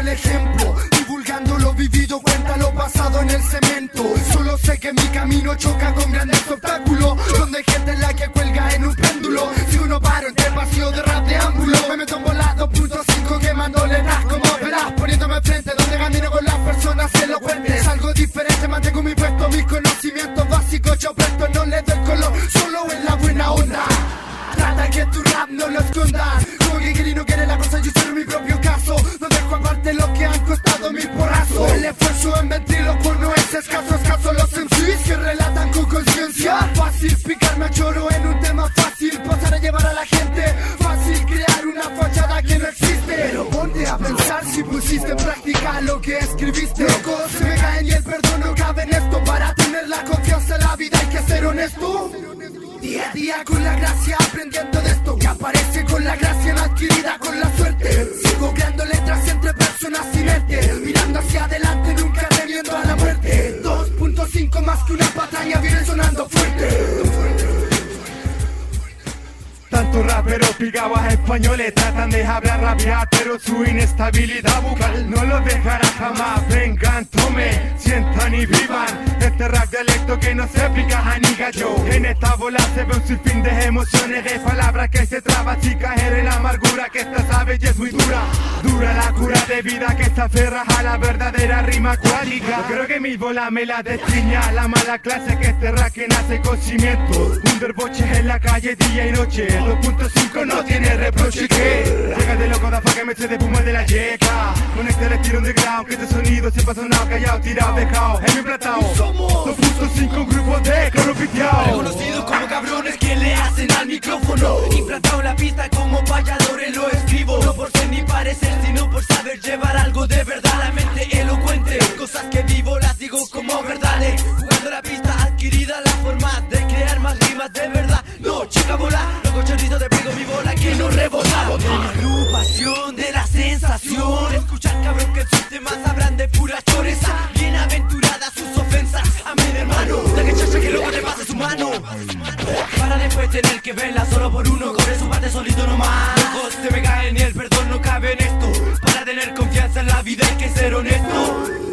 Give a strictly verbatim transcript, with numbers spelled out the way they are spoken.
el ejemplo, divulgando lo vivido, cuenta lo pasado en el cemento. Solo sé que mi camino choca con grandes obstáculos, donde hay gente en la que cuelga en un péndulo. Si uno paro entre pasillo de rap de ángulo, me meto en bola dos punto cinco quemando letras como verás, poniéndome frente donde camino con las personas elocuentes. Algo diferente, mantengo mi puesto, mis conocimientos básicos yo presto, no le doy color, solo en la buena onda. Trata que tu rap no lo escondas, como que Giri no quiere la cosa, yo cierro mi propio caso. No dejo aparte lo que han costado mis porrazos. El esfuerzo en ventrílocuo no es escaso, escaso los M Cs que relatan con conciencia. Fácil picarme a choro en un tema fácil, pasar a llevar a la gente. Fácil crear una fachada que no existe, pero ponte a pensar si pusiste en práctica lo que escribiste. Loco, se me caen y el perdón no cabe en esto. Para tener la confianza en la vida hay que ser honesto. Día a día con la gracia, aprendiendo de esto que aparece con la gracia no adquirida con la suerte. Sigo creando letras entre personas inertes, mirando hacia adelante, nunca temiendo a la muerte. dos punto cinco más que una batalla viene sonando fuerte. Tantos raperos pigados españoles tratan de hablar rabiar, pero su inestabilidad vocal no los dejará jamás. Vengan, tomen, sientan y vivan este rap dialecto que no se aplica a ni gallo. En esta bola se ve un sinfín de emociones, de palabras que se traban sin caer en la amargura que esta sabe y es muy dura. Dura la cura de vida que se aferra a la verdadera rima cuálica. No creo que mi bola me la destriña, la mala clase que este rap que nace con cimientos. Un derboche en la calle día y noche, dos punto cinco no tiene reproche que llega de loco da que me eche de puma de la yeca. Con este estilo underground que este sonido siempre ha sonado callado, tirado, dejado en mi platao. dos punto cinco un grupo de corrupiteados, reconocidos como cabrones que le hacen al micrófono. Implantado en la pista como payadores lo escribo. No por ser ni parecer, sino por saber llevar algo de verdad. La mente elocuente, cosas que vivo las digo como verdades. Jugando la pista adquirida la forma de crear más rimas de verdad. No, chica bola, loco chorizo de pego mi bola que no rebota. Agrupación de la sensación, escuchar cabrón que sus temas hablan de pura choreza. Bienaventuradas sus ofensas, amén hermano. De que chacha que loco te pase su mano, para después tener que verla solo por uno. Cobre su parte solito nomás. Locos se me caen y el perdón no cabe en esto. Para tener confianza en la vida hay que ser honesto.